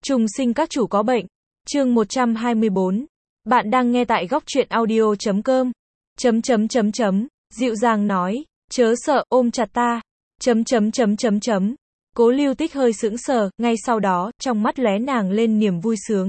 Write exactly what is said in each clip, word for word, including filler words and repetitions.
Trùng sinh các chủ có bệnh. Chương một trăm hai mươi bốn. Bạn đang nghe tại góc truyện audio chấm com. Chấm chấm chấm chấm. Dịu dàng nói. Chớ sợ, ôm chặt ta. Chấm chấm chấm chấm chấm. Cố Lưu Tích hơi sững sờ, ngay sau đó, trong mắt lóe nàng lên niềm vui sướng.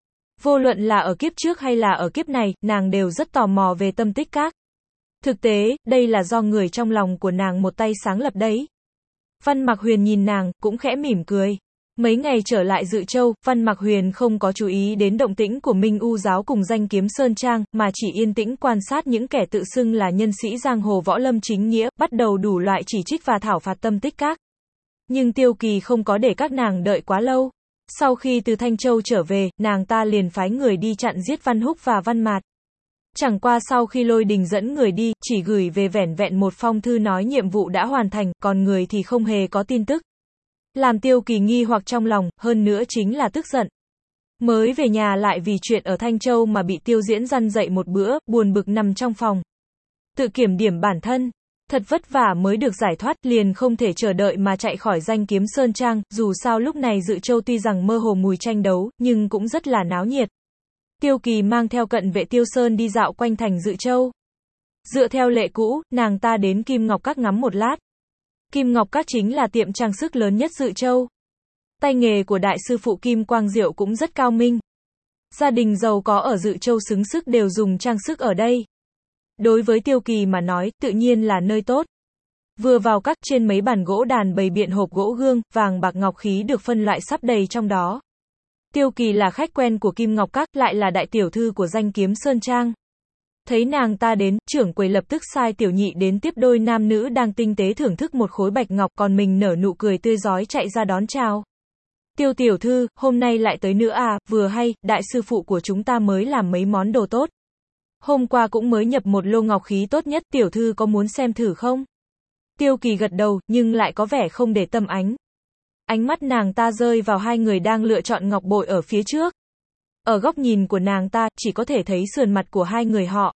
Vô luận là ở kiếp trước hay là ở kiếp này, nàng đều rất tò mò về tâm tích các. Thực tế, đây là do người trong lòng của nàng một tay sáng lập đấy. Văn Mạc Huyền nhìn nàng, cũng khẽ mỉm cười. Mấy ngày trở lại Dự Châu, Văn Mạc Huyền không có chú ý đến động tĩnh của Minh U giáo cùng Danh Kiếm Sơn Trang, mà chỉ yên tĩnh quan sát những kẻ tự xưng là nhân sĩ giang hồ võ lâm chính nghĩa, bắt đầu đủ loại chỉ trích và thảo phạt tâm tích các. Nhưng Tiêu Kỳ không có để các nàng đợi quá lâu. Sau khi từ Thanh Châu trở về, nàng ta liền phái người đi chặn giết Văn Húc và Văn Mạt. Chẳng qua sau khi Lôi Đình dẫn người đi, chỉ gửi về vẻn vẹn một phong thư nói nhiệm vụ đã hoàn thành, còn người thì không hề có tin tức. Làm Tiêu Kỳ nghi hoặc trong lòng, hơn nữa chính là tức giận. Mới về nhà lại vì chuyện ở Thanh Châu mà bị Tiêu Diễn răn dậy một bữa, buồn bực nằm trong phòng. Tự kiểm điểm bản thân. Thật vất vả mới được giải thoát, liền không thể chờ đợi mà chạy khỏi Danh Kiếm Sơn Trang, dù sao lúc này Dự Châu tuy rằng mơ hồ mùi tranh đấu, nhưng cũng rất là náo nhiệt. Tiêu Kỳ mang theo cận vệ Tiêu Sơn đi dạo quanh thành Dự Châu. Dựa theo lệ cũ, nàng ta đến Kim Ngọc Các ngắm một lát. Kim Ngọc Các chính là tiệm trang sức lớn nhất Dự Châu. Tay nghề của đại sư phụ Kim Quang Diệu cũng rất cao minh. Gia đình giàu có ở Dự Châu xứng sức đều dùng trang sức ở đây. Đối với Tiêu Kỳ mà nói, tự nhiên là nơi tốt. Vừa vào các, trên mấy bàn gỗ đàn bày biện hộp gỗ gương, vàng bạc ngọc khí được phân loại sắp đầy trong đó. Tiêu Kỳ là khách quen của Kim Ngọc Các, lại là đại tiểu thư của Danh Kiếm Sơn Trang. Thấy nàng ta đến, trưởng quầy lập tức sai tiểu nhị đến tiếp đôi nam nữ đang tinh tế thưởng thức một khối bạch ngọc, còn mình nở nụ cười tươi rói chạy ra đón chào. Tiêu tiểu thư, hôm nay lại tới nữa à, vừa hay, đại sư phụ của chúng ta mới làm mấy món đồ tốt. Hôm qua cũng mới nhập một lô ngọc khí tốt nhất, tiểu thư có muốn xem thử không? Tiêu Kỳ gật đầu, nhưng lại có vẻ không để tâm ánh. Ánh mắt nàng ta rơi vào hai người đang lựa chọn ngọc bội ở phía trước. Ở góc nhìn của nàng ta, chỉ có thể thấy sườn mặt của hai người họ.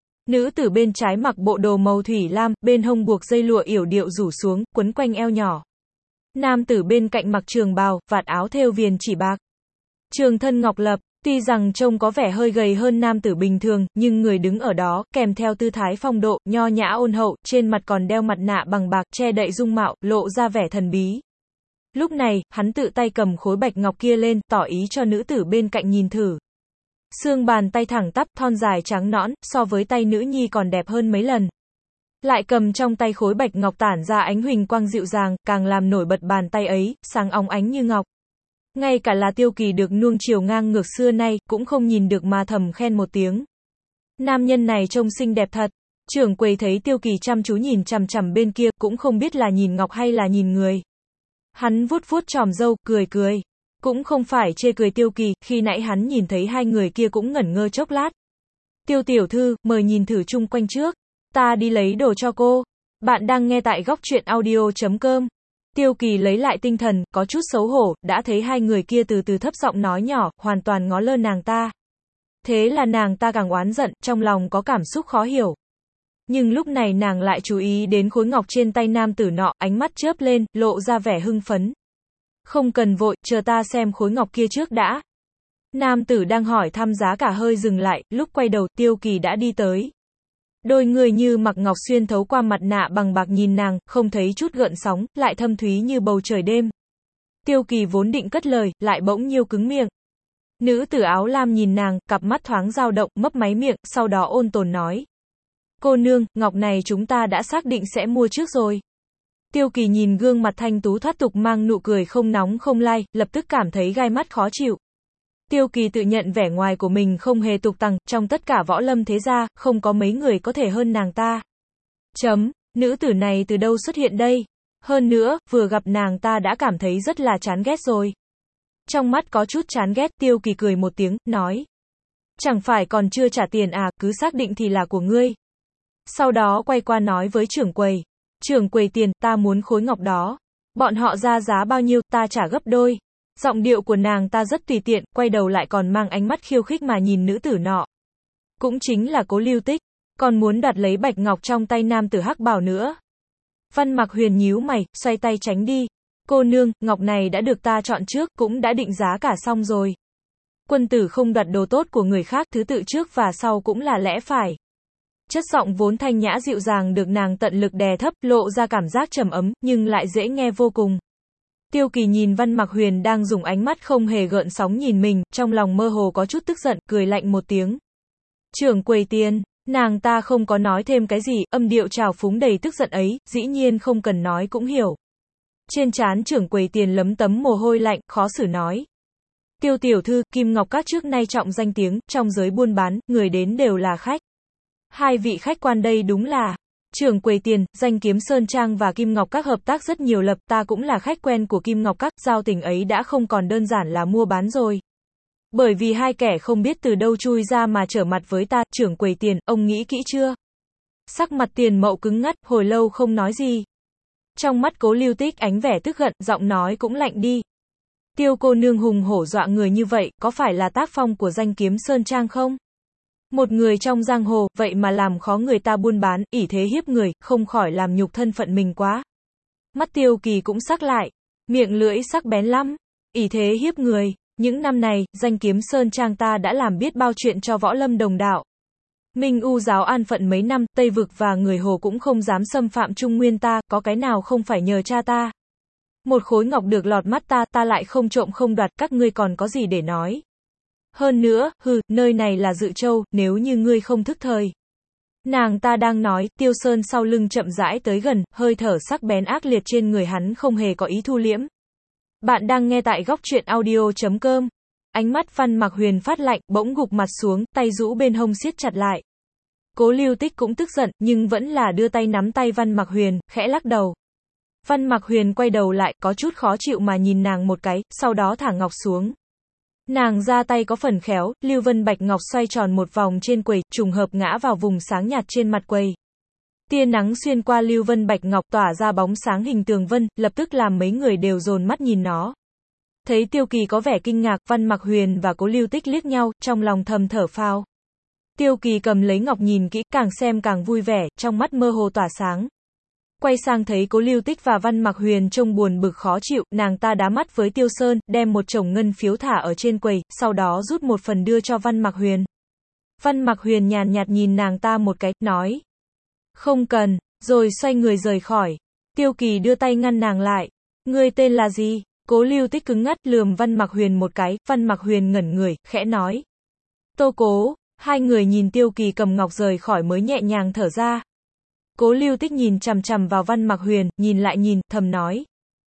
Nữ tử bên trái mặc bộ đồ màu thủy lam, bên hông buộc dây lụa yểu điệu rủ xuống, quấn quanh eo nhỏ. Nam tử bên cạnh mặc trường bào, vạt áo thêu viền chỉ bạc. Trường thân ngọc lập, tuy rằng trông có vẻ hơi gầy hơn nam tử bình thường, nhưng người đứng ở đó, kèm theo tư thái phong độ, nho nhã ôn hậu, trên mặt còn đeo mặt nạ bằng bạc, che đậy dung mạo, lộ ra vẻ thần bí. Lúc này, hắn tự tay cầm khối bạch ngọc kia lên, tỏ ý cho nữ tử bên cạnh nhìn thử. Xương bàn tay thẳng tắp, thon dài trắng nõn, so với tay nữ nhi còn đẹp hơn mấy lần. Lại cầm trong tay khối bạch ngọc tản ra ánh huỳnh quang dịu dàng, càng làm nổi bật bàn tay ấy, sáng óng ánh như ngọc. Ngay cả là Tiêu Kỳ được nuông chiều ngang ngược xưa nay, cũng không nhìn được mà thầm khen một tiếng. Nam nhân này trông xinh đẹp thật. Trưởng quầy thấy Tiêu Kỳ chăm chú nhìn chằm chằm bên kia, cũng không biết là nhìn ngọc hay là nhìn người. Hắn vuốt vuốt chòm râu, cười cười. Cũng không phải chê cười Tiêu Kỳ, khi nãy hắn nhìn thấy hai người kia cũng ngẩn ngơ chốc lát. Tiêu tiểu thư, mời nhìn thử chung quanh trước. Ta đi lấy đồ cho cô. Bạn đang nghe tại góc truyện audio chấm com. Tiêu Kỳ lấy lại tinh thần, có chút xấu hổ, đã thấy hai người kia từ từ thấp giọng nói nhỏ, hoàn toàn ngó lơ nàng ta. Thế là nàng ta càng oán giận, trong lòng có cảm xúc khó hiểu. Nhưng lúc này nàng lại chú ý đến khối ngọc trên tay nam tử nọ, ánh mắt chớp lên, lộ ra vẻ hưng phấn. Không cần vội, chờ ta xem khối ngọc kia trước đã. Nam tử đang hỏi thăm giá cả hơi dừng lại, lúc quay đầu, Tiêu Kỳ đã đi tới. Đôi người như mặc ngọc xuyên thấu qua mặt nạ bằng bạc nhìn nàng, không thấy chút gợn sóng, lại thâm thúy như bầu trời đêm. Tiêu Kỳ vốn định cất lời, lại bỗng nhiêu cứng miệng. Nữ tử áo lam nhìn nàng, cặp mắt thoáng dao động, mấp máy miệng, sau đó ôn tồn nói. Cô nương, ngọc này chúng ta đã xác định sẽ mua trước rồi. Tiêu Kỳ nhìn gương mặt thanh tú thoát tục mang nụ cười không nóng không lai, lập tức cảm thấy gai mắt khó chịu. Tiêu Kỳ tự nhận vẻ ngoài của mình không hề tục tằng, trong tất cả võ lâm thế gia, không có mấy người có thể hơn nàng ta. Chấm, nữ tử này từ đâu xuất hiện đây? Hơn nữa, vừa gặp nàng ta đã cảm thấy rất là chán ghét rồi. Trong mắt có chút chán ghét, Tiêu Kỳ cười một tiếng, nói. Chẳng phải còn chưa trả tiền à, cứ xác định thì là của ngươi. Sau đó quay qua nói với trưởng quầy. Trưởng quầy tiền, ta muốn khối ngọc đó. Bọn họ ra giá bao nhiêu, ta trả gấp đôi. Giọng điệu của nàng ta rất tùy tiện, quay đầu lại còn mang ánh mắt khiêu khích mà nhìn nữ tử nọ. Cũng chính là Cố Lưu Tích, còn muốn đoạt lấy bạch ngọc trong tay nam tử hắc bào nữa. Văn Mạc Huyền nhíu mày, xoay tay tránh đi. Cô nương, ngọc này đã được ta chọn trước, cũng đã định giá cả xong rồi. Quân tử không đoạt đồ tốt của người khác, thứ tự trước và sau cũng là lẽ phải. Chất giọng vốn thanh nhã dịu dàng được nàng tận lực đè thấp, lộ ra cảm giác trầm ấm, nhưng lại dễ nghe vô cùng. Tiêu Kỳ nhìn Văn Mặc Huyền đang dùng ánh mắt không hề gợn sóng nhìn mình, trong lòng mơ hồ có chút tức giận, cười lạnh một tiếng. Trưởng quầy tiền, nàng ta không có nói thêm cái gì, âm điệu trào phúng đầy tức giận ấy, dĩ nhiên không cần nói cũng hiểu. Trên trán trưởng quầy tiền lấm tấm mồ hôi lạnh, khó xử nói. Tiêu tiểu thư, Kim Ngọc Các trước nay trọng danh tiếng, trong giới buôn bán, người đến đều là khách. Hai vị khách quan đây đúng là trưởng quầy tiền, danh kiếm Sơn Trang và Kim Ngọc Các hợp tác rất nhiều lập, ta cũng là khách quen của Kim Ngọc Các, giao tình ấy đã không còn đơn giản là mua bán rồi. Bởi vì hai kẻ không biết từ đâu chui ra mà trở mặt với ta, trưởng quầy tiền, ông nghĩ kỹ chưa? Sắc mặt Tiền Mậu cứng ngắt, hồi lâu không nói gì. Trong mắt Cố Lưu Tích ánh vẻ tức giận, giọng nói cũng lạnh đi. Tiêu cô nương hùng hổ dọa người như vậy, có phải là tác phong của danh kiếm Sơn Trang không? Một người trong giang hồ, vậy mà làm khó người ta buôn bán, ỷ thế hiếp người, không khỏi làm nhục thân phận mình quá. Mắt Tiêu Kỳ cũng sắc lại, miệng lưỡi sắc bén lắm, ỷ thế hiếp người. Những năm này, danh kiếm Sơn Trang ta đã làm biết bao chuyện cho võ lâm đồng đạo. Minh U giáo an phận mấy năm, Tây Vực và người Hồ cũng không dám xâm phạm Trung Nguyên ta, có cái nào không phải nhờ cha ta. Một khối ngọc được lọt mắt ta, ta lại không trộm không đoạt, các ngươi còn có gì để nói. Hơn nữa, hừ, nơi này là Dự Châu, nếu như ngươi không thức thời. Nàng ta đang nói, Tiêu Sơn sau lưng chậm rãi tới gần, hơi thở sắc bén ác liệt trên người hắn không hề có ý thu liễm. Bạn đang nghe tại góc truyện audio chấm com. Ánh mắt Văn Mặc Huyền phát lạnh, bỗng gục mặt xuống, tay rũ bên hông siết chặt lại. Cố Lưu Tích cũng tức giận, nhưng vẫn là đưa tay nắm tay Văn Mặc Huyền, khẽ lắc đầu. Văn Mặc Huyền quay đầu lại, có chút khó chịu mà nhìn nàng một cái, sau đó thả ngọc xuống. Nàng ra tay có phần khéo, Lưu Vân Bạch Ngọc xoay tròn một vòng trên quầy, trùng hợp ngã vào vùng sáng nhạt trên mặt quầy. Tia nắng xuyên qua Lưu Vân Bạch Ngọc tỏa ra bóng sáng hình tường vân, lập tức làm mấy người đều dồn mắt nhìn nó. Thấy Tiêu Kỳ có vẻ kinh ngạc, Văn Mặc Huyền và Cố Lưu Tích liếc nhau, trong lòng thầm thở phào. Tiêu Kỳ cầm lấy ngọc nhìn kỹ, càng xem càng vui vẻ, trong mắt mơ hồ tỏa sáng. Quay sang thấy Cố Lưu Tích và Văn Mặc Huyền trông buồn bực khó chịu, nàng ta đá mắt với Tiêu Sơn, đem một chồng ngân phiếu thả ở trên quầy, sau đó rút một phần đưa cho Văn Mặc Huyền. Văn Mặc Huyền nhàn nhạt nhìn nàng ta một cái, nói. Không cần, rồi xoay người rời khỏi. Tiêu Kỳ đưa tay ngăn nàng lại. Ngươi tên là gì? Cố Lưu Tích cứng ngắt lườm Văn Mặc Huyền một cái, Văn Mặc Huyền ngẩn người, khẽ nói. Tô Cố, hai người nhìn Tiêu Kỳ cầm ngọc rời khỏi mới nhẹ nhàng thở ra. Cố Lưu Tích nhìn chằm chằm vào Văn Mặc Huyền, nhìn lại nhìn, thầm nói.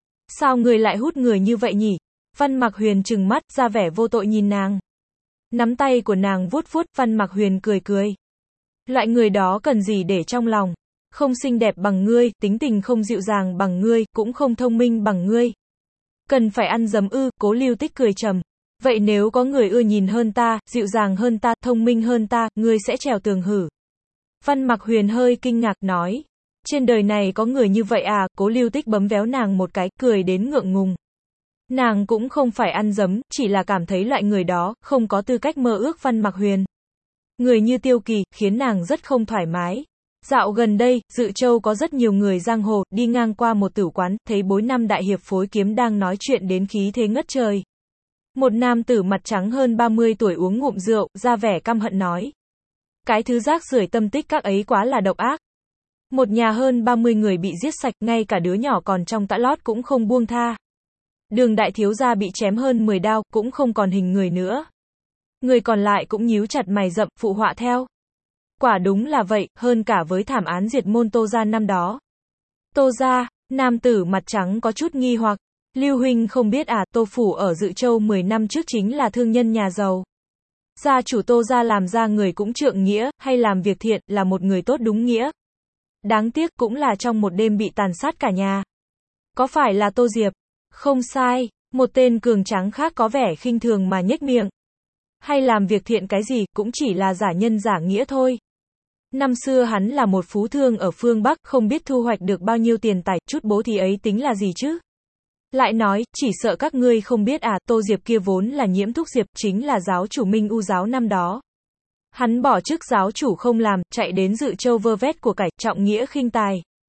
Sao người lại hút người như vậy nhỉ? Văn Mặc Huyền trừng mắt, ra vẻ vô tội nhìn nàng. Nắm tay của nàng vuốt vuốt, Văn Mặc Huyền cười cười. Loại người đó cần gì để trong lòng? Không xinh đẹp bằng ngươi, tính tình không dịu dàng bằng ngươi, cũng không thông minh bằng ngươi. Cần phải ăn dấm ư? Cố Lưu Tích cười trầm. Vậy nếu có người ưa nhìn hơn ta, dịu dàng hơn ta, thông minh hơn ta, ngươi sẽ trèo tường hử? Văn Mặc Huyền hơi kinh ngạc nói. Trên đời này có người như vậy à? Cố Lưu Tích bấm véo nàng một cái, cười đến ngượng ngùng. Nàng cũng không phải ăn dấm, chỉ là cảm thấy loại người đó, không có tư cách mơ ước Văn Mặc Huyền. Người như Tiêu Kỳ, khiến nàng rất không thoải mái. Dạo gần đây, Dự Châu có rất nhiều người giang hồ, đi ngang qua một tử quán, thấy bối năm đại hiệp phối kiếm đang nói chuyện đến khí thế ngất trời. Một nam tử mặt trắng hơn ba mươi tuổi uống ngụm rượu, ra vẻ căm hận nói. Cái thứ rác rưởi tâm tích các ấy quá là độc ác. Một nhà hơn ba mươi người bị giết sạch, ngay cả đứa nhỏ còn trong tã lót cũng không buông tha. Đường đại thiếu gia bị chém hơn mười đao, cũng không còn hình người nữa. Người còn lại cũng nhíu chặt mày rậm, phụ họa theo. Quả đúng là vậy, hơn cả với thảm án diệt môn Tô gia năm đó. Tô gia, nam tử mặt trắng có chút nghi hoặc. Lưu huynh không biết à, Tô phủ ở Dự Châu mười năm trước chính là thương nhân nhà giàu. Gia chủ Tô gia làm ra người cũng trượng nghĩa, hay làm việc thiện, là một người tốt đúng nghĩa. Đáng tiếc cũng là trong một đêm bị tàn sát cả nhà. Có phải là Tô Diệp? Không sai, một tên cường tráng khác có vẻ khinh thường mà nhếch miệng. Hay làm việc thiện cái gì, cũng chỉ là giả nhân giả nghĩa thôi. Năm xưa hắn là một phú thương ở phương Bắc, không biết thu hoạch được bao nhiêu tiền tài, chút bố thí ấy tính là gì chứ? Lại nói, chỉ sợ các ngươi không biết à, Tô Diệp kia vốn là Nhiễm Thúc Diệp, chính là giáo chủ Minh U giáo năm đó. Hắn bỏ chức giáo chủ không làm, chạy đến Dự Châu vơ vét của cải, trọng nghĩa khinh tài.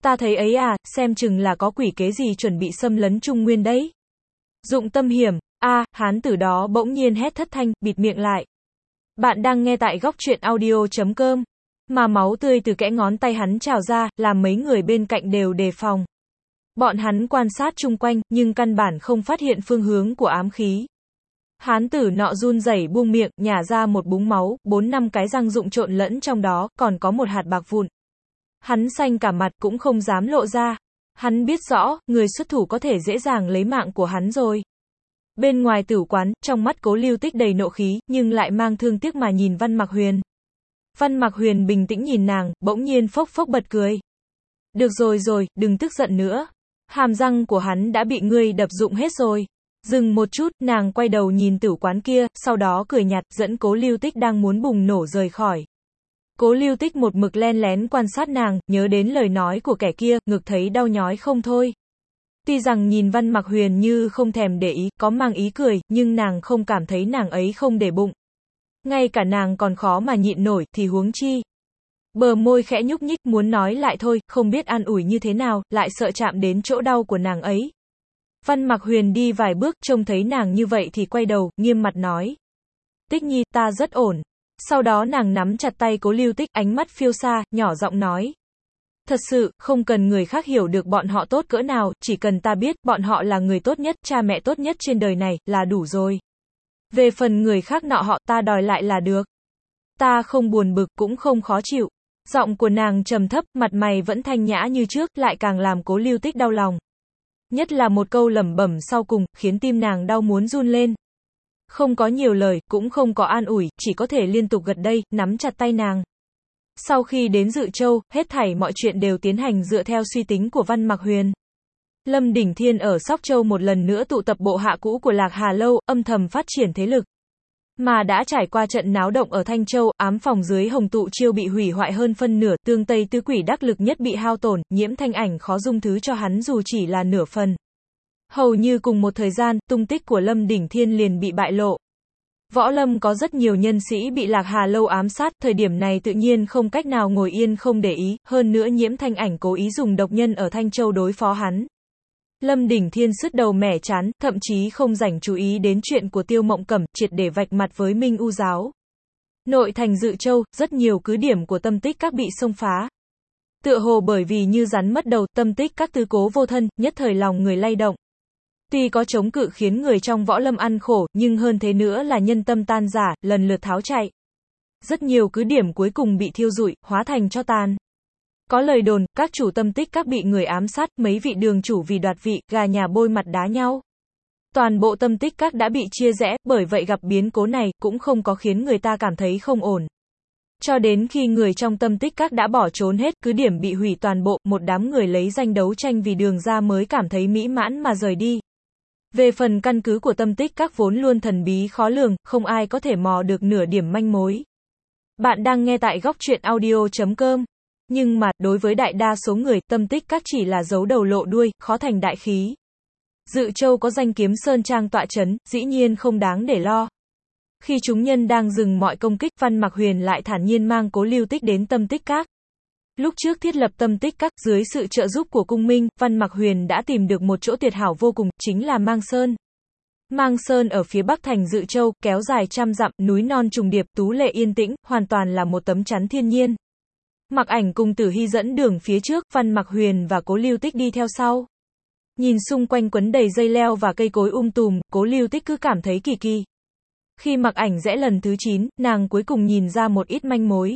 Ta thấy ấy à, xem chừng là có quỷ kế gì chuẩn bị xâm lấn Trung Nguyên đấy. Dụng tâm hiểm, a à, hán tử đó bỗng nhiên hét thất thanh, bịt miệng lại. Bạn đang nghe tại góc truyện audio.com. Mà máu tươi từ kẽ ngón tay hắn trào ra, làm mấy người bên cạnh đều đề phòng. Bọn hắn quan sát chung quanh, nhưng căn bản không phát hiện phương hướng của ám khí. Hán tử nọ run rẩy buông miệng, nhả ra một búng máu, bốn năm cái răng rụng trộn lẫn trong đó, còn có một hạt bạc vụn. Hắn xanh cả mặt cũng không dám lộ ra. Hắn biết rõ, người xuất thủ có thể dễ dàng lấy mạng của hắn rồi. Bên ngoài tử quán, trong mắt Cố Lưu Tích đầy nộ khí, nhưng lại mang thương tiếc mà nhìn Văn Mạc Huyền. Văn Mạc Huyền bình tĩnh nhìn nàng, bỗng nhiên phốc phốc bật cười. Được rồi rồi, đừng tức giận nữa. Hàm răng của hắn đã bị ngươi đập rụng hết rồi. Dừng một chút, nàng quay đầu nhìn tử quán kia, sau đó cười nhạt, dẫn Cố Lưu Tích đang muốn bùng nổ rời khỏi. Cố Lưu Tích một mực len lén quan sát nàng, nhớ đến lời nói của kẻ kia, ngực thấy đau nhói không thôi. Tuy rằng nhìn Văn Mạc Huyền như không thèm để ý, có mang ý cười, nhưng nàng không cảm thấy nàng ấy không để bụng. Ngay cả nàng còn khó mà nhịn nổi, thì huống chi. Bờ môi khẽ nhúc nhích muốn nói lại thôi, không biết an ủi như thế nào, lại sợ chạm đến chỗ đau của nàng ấy. Văn Mạc Huyền đi vài bước, trông thấy nàng như vậy thì quay đầu, nghiêm mặt nói. Tích Nhi, ta rất ổn. Sau đó nàng nắm chặt tay Cố Lưu Tích, ánh mắt phiêu xa, nhỏ giọng nói. Thật sự, không cần người khác hiểu được bọn họ tốt cỡ nào, chỉ cần ta biết, bọn họ là người tốt nhất, cha mẹ tốt nhất trên đời này, là đủ rồi. Về phần người khác nọ họ, ta đòi lại là được. Ta không buồn bực, cũng không khó chịu. Giọng của nàng trầm thấp, mặt mày vẫn thanh nhã như trước, lại càng làm Cố Lưu Tích đau lòng. Nhất là một câu lẩm bẩm sau cùng, khiến tim nàng đau muốn run lên. Không có nhiều lời, cũng không có an ủi, chỉ có thể liên tục gật đây, nắm chặt tay nàng. Sau khi đến Dự Châu, hết thảy mọi chuyện đều tiến hành dựa theo suy tính của Văn Mạc Huyền. Lâm Đỉnh Thiên ở Sóc Châu một lần nữa tụ tập bộ hạ cũ của Lạc Hà Lâu, âm thầm phát triển thế lực. Mà đã trải qua trận náo động ở Thanh Châu, ám phòng dưới Hồng Tụ Chiêu bị hủy hoại hơn phân nửa, Tương Tây Tứ Quỷ đắc lực nhất bị hao tổn, Nhiễm Thanh Ảnh khó dung thứ cho hắn dù chỉ là nửa phần. Hầu như cùng một thời gian, tung tích của Lâm Đỉnh Thiên liền bị bại lộ. Võ Lâm có rất nhiều nhân sĩ bị Lạc Hà Lâu ám sát, thời điểm này tự nhiên không cách nào ngồi yên không để ý, hơn nữa Nhiễm Thanh Ảnh cố ý dùng độc nhân ở Thanh Châu đối phó hắn. Lâm Đỉnh Thiên sứt đầu mẻ chán, thậm chí không dành chú ý đến chuyện của Tiêu Mộng Cẩm, triệt để vạch mặt với Minh U giáo. Nội thành Dự Châu, rất nhiều cứ điểm của Tâm Tích Các bị xông phá. Tựa hồ bởi vì như rắn mất đầu, Tâm Tích Các tứ cố vô thân, nhất thời lòng người lay động. Tuy có chống cự khiến người trong võ lâm ăn khổ, nhưng hơn thế nữa là nhân tâm tan rã, lần lượt tháo chạy. Rất nhiều cứ điểm cuối cùng bị thiêu rụi, hóa thành tro tàn. Có lời đồn, các chủ Tâm Tích Các bị người ám sát, mấy vị đường chủ vì đoạt vị, gà nhà bôi mặt đá nhau. Toàn bộ Tâm Tích Các đã bị chia rẽ, bởi vậy gặp biến cố này, cũng không có khiến người ta cảm thấy không ổn. Cho đến khi người trong Tâm Tích Các đã bỏ trốn hết, cứ điểm bị hủy toàn bộ, một đám người lấy danh đấu tranh vì đường ra mới cảm thấy mỹ mãn mà rời đi. Về phần căn cứ của Tâm Tích Các vốn luôn thần bí khó lường, không ai có thể mò được nửa điểm manh mối. Bạn đang nghe tại góc truyện audio.com. Nhưng mà, đối với đại đa số người, Tâm Tích Các chỉ là giấu đầu lộ đuôi, khó thành đại khí. Dự Châu có danh Kiếm Sơn Trang tọa chấn, dĩ nhiên không đáng để lo. Khi chúng nhân đang dừng mọi công kích, Văn Mạc Huyền lại thản nhiên mang Cố Lưu Tích đến Tâm Tích Các. Lúc trước thiết lập Tâm Tích Các, dưới sự trợ giúp của Cung Minh, Văn Mạc Huyền đã tìm được một chỗ tuyệt hảo vô cùng, chính là Mang Sơn. Mang Sơn ở phía bắc thành Dự Châu, kéo dài trăm dặm, núi non trùng điệp, tú lệ yên tĩnh, hoàn toàn là một tấm chắn thiên nhiên. Mặc Ảnh cùng Tử Hy dẫn đường phía trước, Văn Mạc Huyền và Cố Lưu Tích đi theo sau. Nhìn xung quanh quấn đầy dây leo và cây cối um tùm, Cố Lưu Tích cứ cảm thấy kỳ kỳ. Khi Mặc Ảnh rẽ lần thứ chín, nàng cuối cùng nhìn ra một ít manh mối.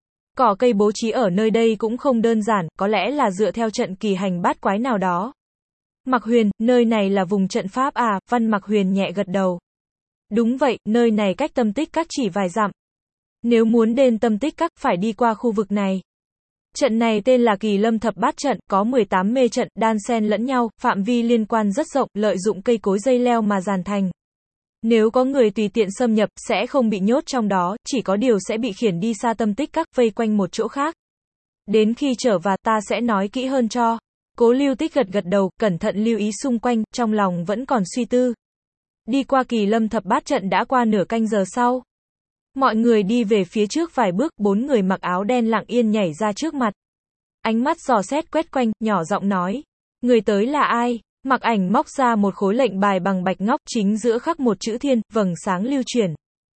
Cỏ cây bố trí ở nơi đây cũng không đơn giản, có lẽ là dựa theo trận kỳ hành bát quái nào đó. Mạc Huyền, nơi này là vùng trận pháp à? Văn Mạc Huyền nhẹ gật đầu. Đúng vậy, nơi này cách Tâm Tích Các chỉ vài dặm. Nếu muốn đến Tâm Tích Các, phải đi qua khu vực này. Trận này tên là Kỳ Lâm Thập Bát Trận, có mười tám mê trận, đan xen lẫn nhau, phạm vi liên quan rất rộng, lợi dụng cây cối dây leo mà dàn thành. Nếu có người tùy tiện xâm nhập, sẽ không bị nhốt trong đó, chỉ có điều sẽ bị khiển đi xa Tâm Tích Các, vây quanh một chỗ khác. Đến khi trở vào, ta sẽ nói kỹ hơn cho. Cố Lưu Tích gật gật đầu, cẩn thận lưu ý xung quanh, trong lòng vẫn còn suy tư. Đi qua Kỳ Lâm Thập Bát Trận đã qua nửa canh giờ sau. Mọi người đi về phía trước vài bước, bốn người mặc áo đen lặng yên nhảy ra trước mặt. ánh mắt dò xét quét quanh, nhỏ giọng nói. Người tới là ai? Mặc Ảnh móc ra một khối lệnh bài bằng bạch ngọc, chính giữa khắc một chữ thiên, vầng sáng lưu chuyển.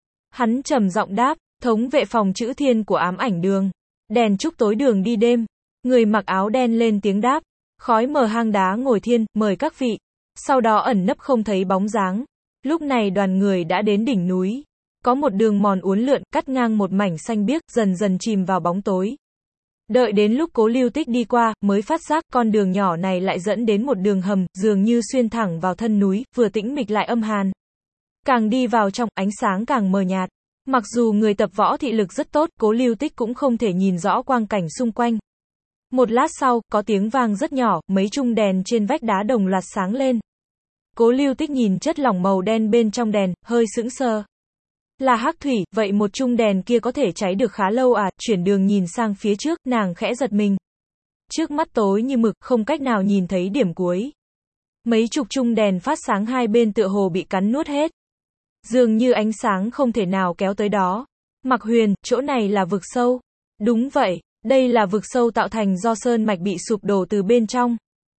Hắn trầm giọng đáp, thống vệ phòng chữ thiên của ám ảnh đường. Đèn trúc tối đường đi đêm. Người mặc áo đen lên tiếng đáp. Khói mờ hang đá ngồi thiên, mời các vị. Sau đó ẩn nấp không thấy bóng dáng. Lúc này đoàn người đã đến đỉnh núi. Có một đường mòn uốn lượn, cắt ngang một mảnh xanh biếc, dần dần chìm vào bóng tối. Đợi đến lúc Cố Lưu Tích đi qua, mới phát giác con đường nhỏ này lại dẫn đến một đường hầm, dường như xuyên thẳng vào thân núi, vừa tĩnh mịch lại âm hàn. Càng đi vào trong, ánh sáng càng mờ nhạt. Mặc dù người tập võ thị lực rất tốt, Cố Lưu Tích cũng không thể nhìn rõ quang cảnh xung quanh. Một lát sau, có tiếng vang rất nhỏ, mấy chung đèn trên vách đá đồng loạt sáng lên. Cố Lưu Tích nhìn chất lỏng màu đen bên trong đèn, hơi sững sờ. Là hắc thủy, vậy một chung đèn kia có thể cháy được khá lâu à, chuyển đường nhìn sang phía trước, nàng khẽ giật mình. Trước mắt tối như mực, không cách nào nhìn thấy điểm cuối. Mấy chục chung đèn phát sáng hai bên tựa hồ bị cắn nuốt hết. Dường như ánh sáng không thể nào kéo tới đó. Mặc Huyền, chỗ này là vực sâu. Đúng vậy, đây là vực sâu tạo thành do sơn mạch bị sụp đổ từ bên trong.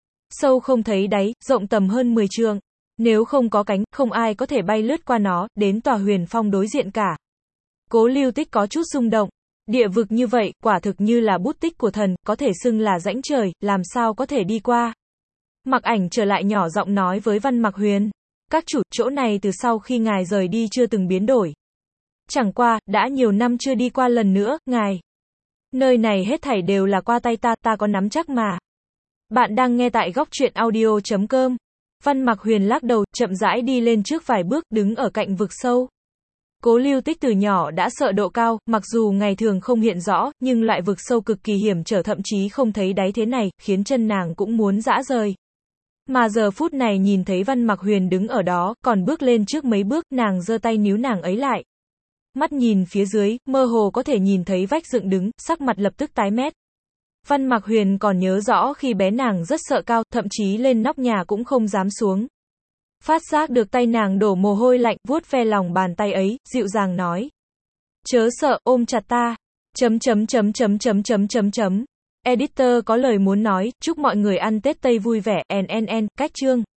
Sâu không thấy đáy, rộng tầm hơn mười trượng. Nếu không có cánh, không ai có thể bay lướt qua nó, đến tòa huyền phong đối diện cả. Cố Lưu Tích có chút rung động. Địa vực như vậy, quả thực như là bút tích của thần, có thể xưng là rãnh trời, làm sao có thể đi qua. Mặc Ảnh trở lại nhỏ giọng nói với Văn Mặc Huyền. Các chủ, chỗ này từ sau khi ngài rời đi chưa từng biến đổi. Chẳng qua, đã nhiều năm chưa đi qua lần nữa, ngài. Nơi này hết thảy đều là qua tay ta, ta có nắm chắc mà. Bạn đang nghe tại góc truyện audio chấm com. Văn Mặc Huyền lắc đầu, chậm rãi đi lên trước vài bước, đứng ở cạnh vực sâu. Cố Lưu Tích từ nhỏ đã sợ độ cao, mặc dù ngày thường không hiện rõ, nhưng loại vực sâu cực kỳ hiểm trở thậm chí không thấy đáy thế này, khiến chân nàng cũng muốn rã rời. Mà giờ phút này nhìn thấy Văn Mặc Huyền đứng ở đó, còn bước lên trước mấy bước, nàng giơ tay níu nàng ấy lại. Mắt nhìn phía dưới, mơ hồ có thể nhìn thấy vách dựng đứng, sắc mặt lập tức tái mét. Văn Mặc Huyền còn nhớ rõ khi bé nàng rất sợ cao, thậm chí lên nóc nhà cũng không dám xuống. Phát giác được tay nàng đổ mồ hôi lạnh, vuốt ve lòng bàn tay ấy, dịu dàng nói. Chớ sợ, ôm chặt ta. Chấm chấm chấm chấm chấm chấm chấm chấm. Editor có lời muốn nói, chúc mọi người ăn Tết Tây vui vẻ, n n n, cách chương.